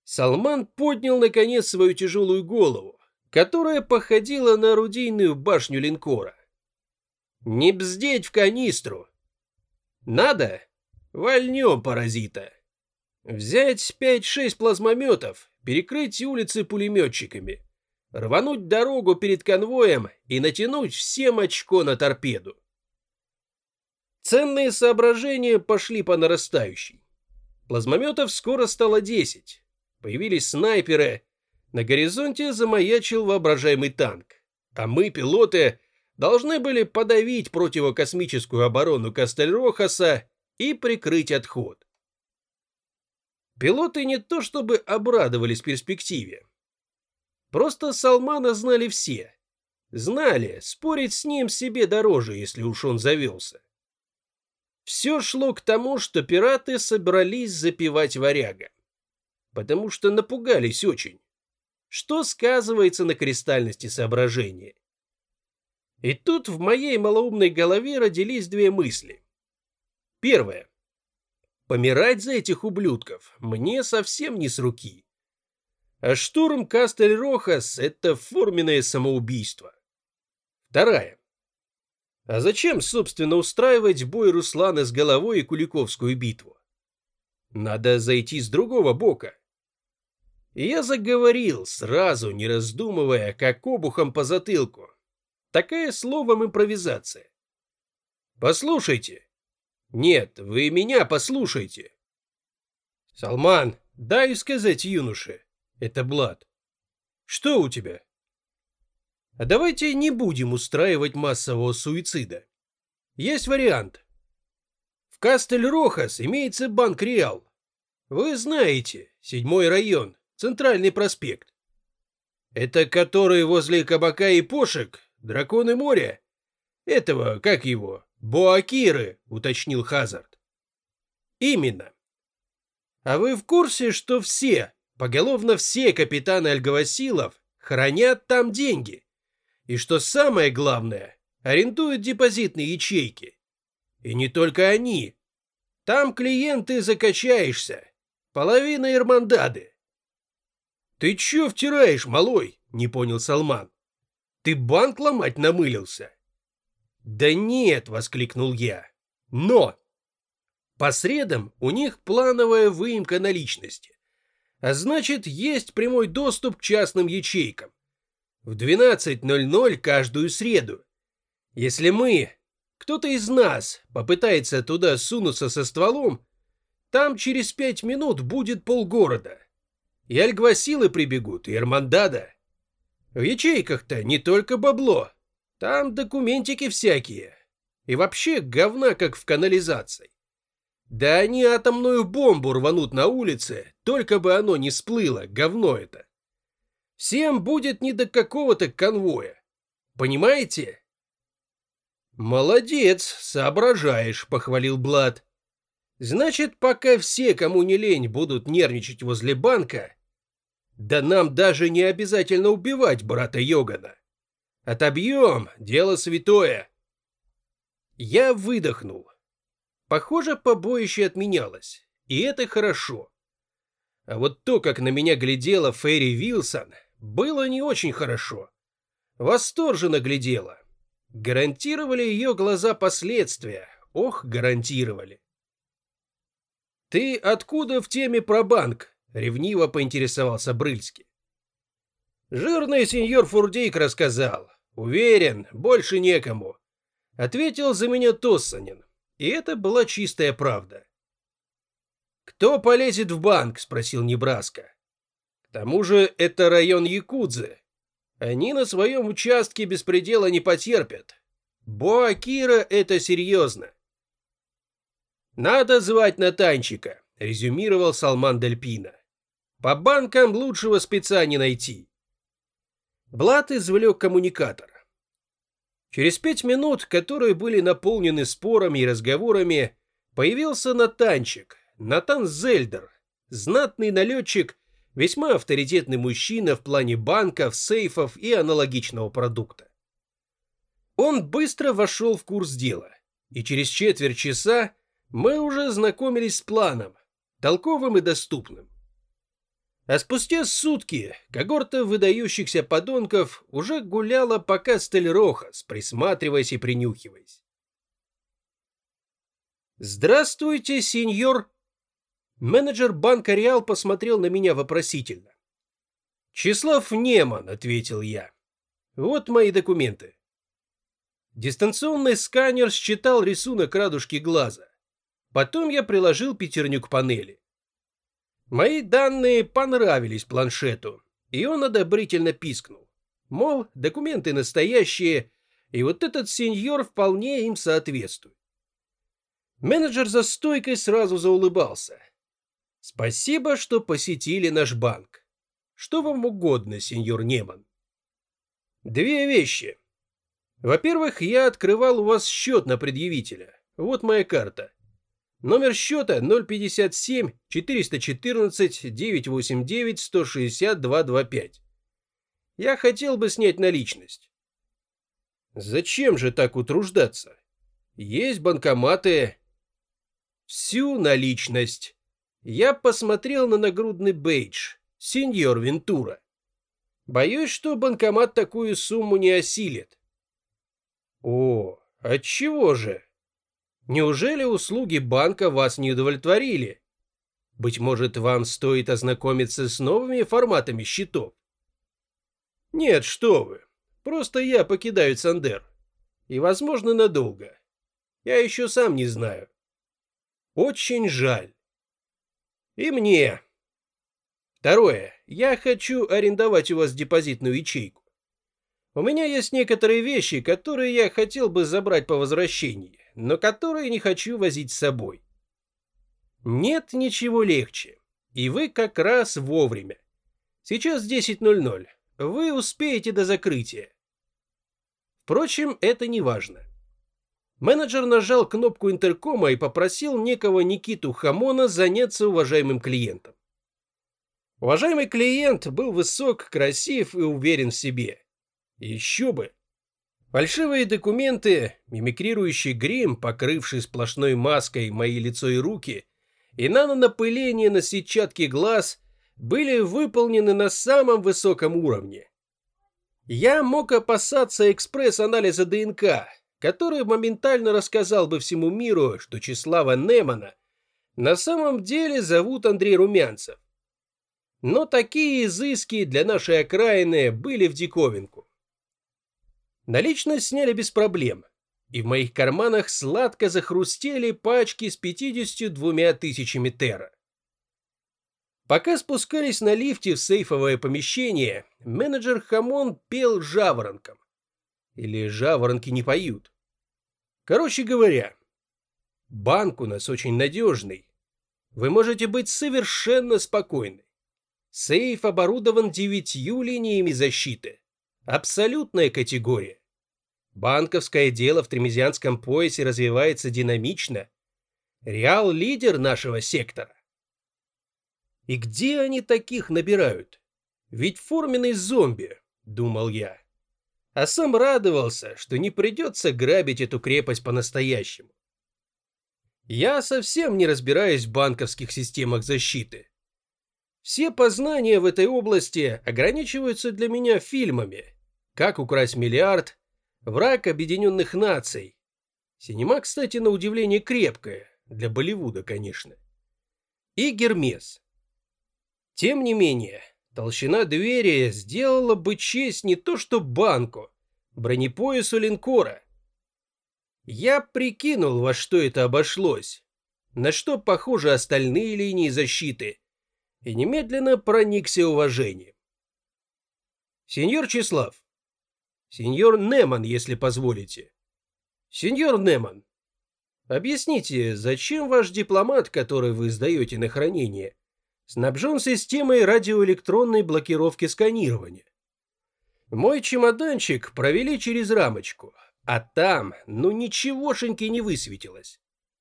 Салман поднял наконец свою тяжелую голову, которая походила на орудийную башню линкора. «Не бздеть в канистру!» «Надо? Вольнем, паразита!» «Взять 5-6 плазмометов, перекрыть улицы пулеметчиками, рвануть дорогу перед конвоем и натянуть всем очко на торпеду». Ценные соображения пошли по нарастающей. Плазмометов скоро стало 10. Появились снайперы. На горизонте замаячил воображаемый танк. А мы, пилоты, должны были подавить противокосмическую оборону Кастельрохаса и прикрыть отход. Пилоты не то чтобы обрадовались перспективе. Просто Салмана знали все. Знали, спорить с ним себе дороже, если уж он завелся. Все шло к тому, что пираты собрались запивать варяга. Потому что напугались очень. Что сказывается на кристальности соображения. И тут в моей малоумной голове родились две мысли. Первая. Помирать за этих ублюдков мне совсем не с руки. А штурм Кастель-Рохас — это форменное самоубийство. Вторая. А зачем, собственно, устраивать бой Руслана с головой и Куликовскую битву? Надо зайти с другого бока. И я заговорил, сразу не раздумывая, как обухом по затылку. Такая словом импровизация. Послушайте. Нет, вы меня послушайте. Салман, дай сказать юноше. Это Блад. Что у тебя? А давайте не будем устраивать массового суицида. Есть вариант. В Кастель-Рохас имеется банк Реал. Вы знаете, 7-й район, Центральный проспект. Это который возле кабака и пошек, Драконы моря? Этого, как его, Боакиры, уточнил Хазард. Именно. А вы в курсе, что все, поголовно все капитаны Альгавасилов хранят там деньги? И что самое главное, арендуют депозитные ячейки. И не только они. Там клиенты закачаешься. Половина Ирмандады. Ты чё втираешь, малой? Не понял Салман. Ты банк ломать намылился? Да нет, воскликнул я. Но по средам у них плановая выемка наличности. А значит, есть прямой доступ к частным ячейкам. В 12:00 каждую среду. Если кто-то из нас, попытается туда сунуться со стволом, там через 5 минут будет полгорода. И Альгвасилы прибегут, и Эрмандада. В ячейках-то не только бабло. Там документики всякие. И вообще говна, как в канализации. Да они атомную бомбу рванут на улице, только бы оно не всплыло, говно это. Всем будет не до какого-то конвоя. Понимаете? Молодец, соображаешь, похвалил Блад. Значит, пока все, кому не лень, будут нервничать возле банка, да нам даже не обязательно убивать брата Йогана. Отобьем, дело святое. Я выдохнул. Похоже, побоище отменялось, и это хорошо. А вот то, как на меня глядела Ферри Вилсон, было не очень хорошо. Восторженно глядела. Гарантировали ее глаза последствия. Ох, гарантировали. «Ты откуда в теме про банк?» — ревниво поинтересовался Брыльский. «Жирный сеньор Фурдейк рассказал. Уверен, больше некому», — ответил за меня Тоссанин. И это была чистая правда. «Кто полезет в банк?» — спросил Небраска. «К тому же это район Якудзы. Они на своем участке беспредела не потерпят. Боакира — это серьезно». «Надо звать Натанчика», — резюмировал Салман Дель Пино. «По банкам лучшего спеца не найти». Блад извлек коммуникатор. Через 5 минут, которые были наполнены спорами и разговорами, появился Натанчик, Натан Зельдер, знатный налетчик, весьма авторитетный мужчина в плане банков, сейфов и аналогичного продукта. Он быстро вошел в курс дела, и через четверть часа мы уже знакомились с планом, толковым и доступным. А спустя сутки когорта выдающихся подонков уже гуляла по Кастель-Рохас, присматриваясь и принюхиваясь. «Здравствуйте, сеньор!» Менеджер банка «Реал» посмотрел на меня вопросительно. «Числав Неман», — ответил я. «Вот мои документы». Дистанционный сканер считал рисунок радужки глаза. Потом я приложил пятерню к панели. Мои данные понравились планшету, и он одобрительно пискнул. Мол, документы настоящие, и вот этот сеньор вполне им соответствует. Менеджер за стойкой сразу заулыбался. «Спасибо, что посетили наш банк. Что вам угодно, сеньор Неман?» «Две вещи. Во-первых, я открывал у вас счет на предъявителя. Вот моя карта. Номер счета 057-414-989-162-25. Я хотел бы снять наличность». «Зачем же так утруждаться? Есть банкоматы». «Всю наличность». Я посмотрел на нагрудный бейдж. «Сеньор Вентура». Боюсь, что банкомат такую сумму не осилит. О, отчего же? Неужели услуги банка вас не удовлетворили? Быть может, вам стоит ознакомиться с новыми форматами счетов? Нет, что вы. Просто я покидаю Сандер. И, возможно, надолго. Я еще сам не знаю. Очень жаль. И мне. Второе. Я хочу арендовать у вас депозитную ячейку. У меня есть некоторые вещи, которые я хотел бы забрать по возвращении, но которые не хочу возить с собой. Нет ничего легче. И вы как раз вовремя. Сейчас 10:00. Вы успеете до закрытия. Впрочем, это не важно. Менеджер нажал кнопку интеркома и попросил некого Никиту Хамона заняться уважаемым клиентом. Уважаемый клиент был высок, красив и уверен в себе. Еще бы. Фальшивые документы, мимикрирующий грим, покрывший сплошной маской мои лицо и руки, и нанонапыление на сетчатке глаз были выполнены на самом высоком уровне. Я мог опасаться экспресс-анализа ДНК, который моментально рассказал бы всему миру, что Числава Немана на самом деле зовут Андрей Румянцев. Но такие изыски для нашей окраины были в диковинку. Наличность сняли без проблем, и в моих карманах сладко захрустели пачки с 52 000 тера. Пока спускались на лифте в сейфовое помещение, менеджер Хамон пел жаворонком. Или жаворонки не поют. Короче говоря, банк у нас очень надежный. Вы можете быть совершенно спокойны. Сейф оборудован 9 линиями защиты. Абсолютная категория. Банковское дело в Тремезианском поясе развивается динамично. Реал — лидер нашего сектора. И где они таких набирают? Ведь форменный зомби, думал я. А сам радовался, что не придется грабить эту крепость по-настоящему. Я совсем не разбираюсь в банковских системах защиты. Все познания в этой области ограничиваются для меня фильмами «Как украсть миллиард», «Враг Объединенных Наций». Синема, кстати, на удивление крепкая, для Болливуда, конечно. И «Гермес». Тем не менее, толщина двери сделала бы честь не то что банку, бронепоясу линкора. Я прикинул, во что это обошлось, на что похожи остальные линии защиты, и немедленно проникся уважением. Сеньор Числав, сеньор Неман, если позволите. Сеньор Неман, объясните, зачем ваш дипломат, который вы сдаете на хранение, снабжен системой радиоэлектронной блокировки сканирования? Мой чемоданчик провели через рамочку, а там, ну ничегошеньки не высветилось.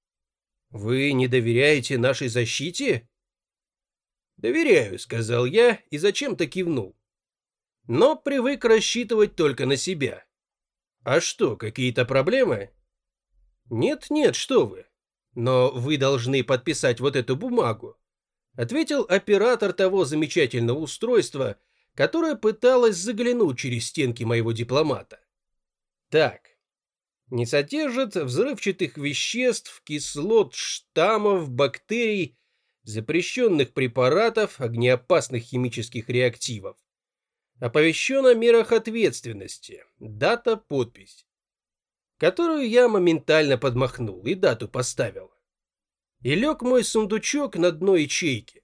Вы не доверяете нашей защите? «Доверяю», — сказал я и зачем-то кивнул. Но привык рассчитывать только на себя. А что, какие-то проблемы? Нет, что вы. Но вы должны подписать вот эту бумагу. ответил оператор того замечательного устройства, которое пыталось заглянуть через стенки моего дипломата. Так, не содержит взрывчатых веществ, кислот, штаммов, бактерий, запрещенных препаратов, огнеопасных химических реактивов. Оповещен о мерах ответственности, дата, подпись, которую я моментально подмахнул и дату поставил. И лег мой сундучок на дно ячейки.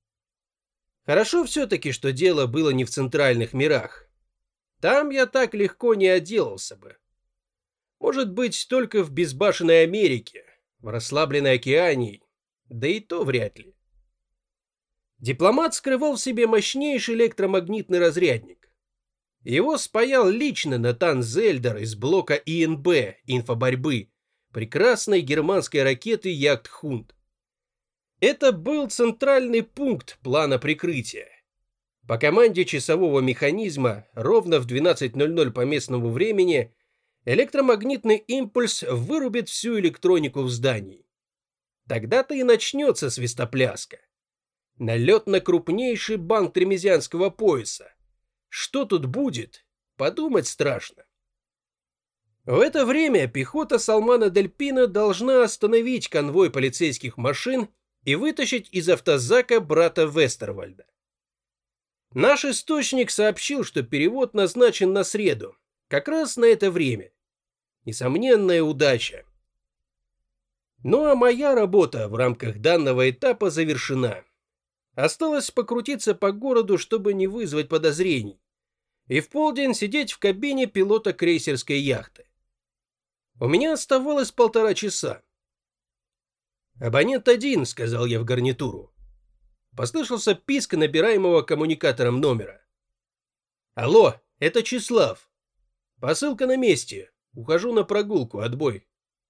Хорошо все-таки, что дело было не в центральных мирах. Там я так легко не отделался бы. Может быть, только в безбашенной Америке, в расслабленной Океании, да и то вряд ли. Дипломат скрывал в себе мощнейший электромагнитный разрядник. Его спаял лично Натан Зельдер из блока ИНБ инфоборьбы прекрасной германской ракеты Ягдхунд. Это был центральный пункт плана прикрытия. По команде часового механизма ровно в 12:00 по местному времени электромагнитный импульс вырубит всю электронику в здании. Тогда-то и начнется свистопляска. Налет на крупнейший банк Тремезианского пояса. Что тут будет, подумать страшно. В это время пехота Салмана Дель Пино должна остановить конвой полицейских машин и вытащить из автозака брата Вестервальда. Наш источник сообщил, что перевод назначен на среду, как раз на это время. Несомненная удача. Ну а моя работа в рамках данного этапа завершена. Осталось покрутиться по городу, чтобы не вызвать подозрений, и в полдень сидеть в кабине пилота крейсерской яхты. У меня оставалось 1,5 часа. «Абонент 1», — сказал я в гарнитуру. Послышался писк набираемого коммуникатором номера. «Алло, это Числав. Посылка на месте. Ухожу на прогулку, отбой».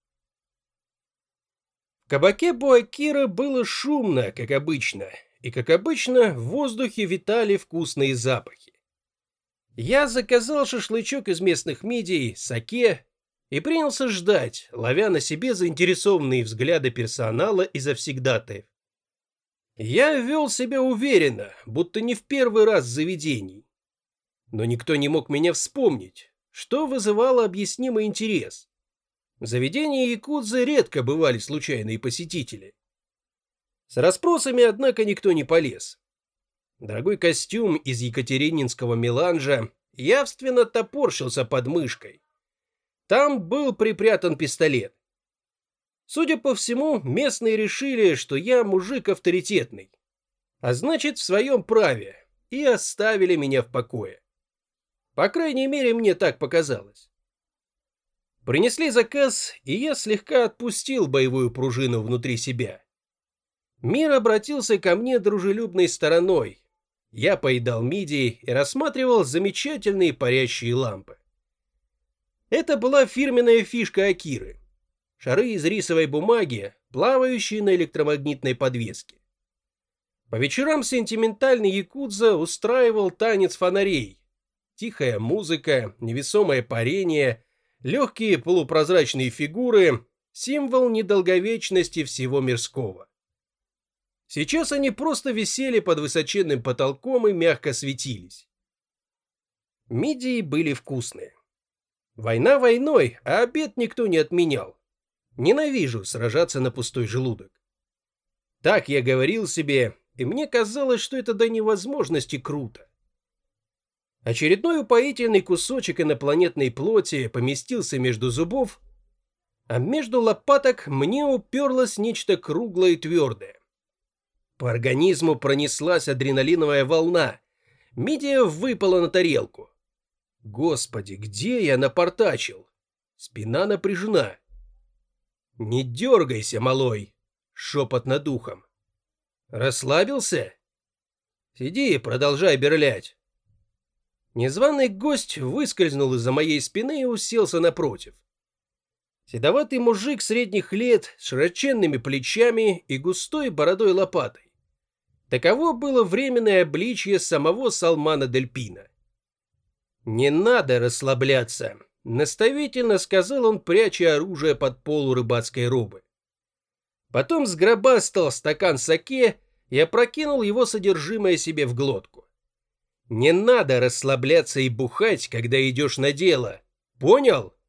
В кабаке Буакира было шумно, как обычно, и, как обычно, в воздухе витали вкусные запахи. Я заказал шашлычок из местных мидий, саке и принялся ждать, ловя на себе заинтересованные взгляды персонала и завсегдатаев. Я вел себя уверенно, будто не в первый раз в заведении. Но никто не мог меня вспомнить, что вызывало объяснимый интерес. В заведении якудзы редко бывали случайные посетители. С расспросами, однако, никто не полез. Дорогой костюм из екатерининского меланжа явственно топорщился под мышкой. Там был припрятан пистолет. Судя по всему, местные решили, что я мужик авторитетный, а значит, в своем праве, и оставили меня в покое. По крайней мере, мне так показалось. Принесли заказ, и я слегка отпустил боевую пружину внутри себя. Мир обратился ко мне дружелюбной стороной. Я поедал мидии и рассматривал замечательные парящие лампы. Это была фирменная фишка Акиры. Шары из рисовой бумаги, плавающие на электромагнитной подвеске. По вечерам сентиментальный якудза устраивал танец фонарей. Тихая музыка, невесомое парение, легкие полупрозрачные фигуры — символ недолговечности всего мирского. Сейчас они просто висели под высоченным потолком и мягко светились. Мидии были вкусные. Война войной, а обед никто не отменял. Ненавижу сражаться на пустой желудок. Так я говорил себе, и мне казалось, что это до невозможности круто. Очередной упоительный кусочек инопланетной плоти поместился между зубов, а между лопаток мне уперлось нечто круглое и твердое. По организму пронеслась адреналиновая волна. Мидия выпала на тарелку. Господи, где я напортачил? Спина напряжена. «Не дергайся, малой!» — шепот над ухом. «Расслабился? Сиди и продолжай берлять». Незваный гость выскользнул из-за моей спины и уселся напротив. Седоватый мужик средних лет с широченными плечами и густой бородой-лопатой. Таково было временное обличье самого Салмана Дель Пино. «Не надо расслабляться», — наставительно сказал он, пряча оружие под полу рыбацкой робы. Потом сгробастал стакан саке и опрокинул его содержимое себе в глотку. «Не надо расслабляться и бухать, когда идешь на дело. Понял?»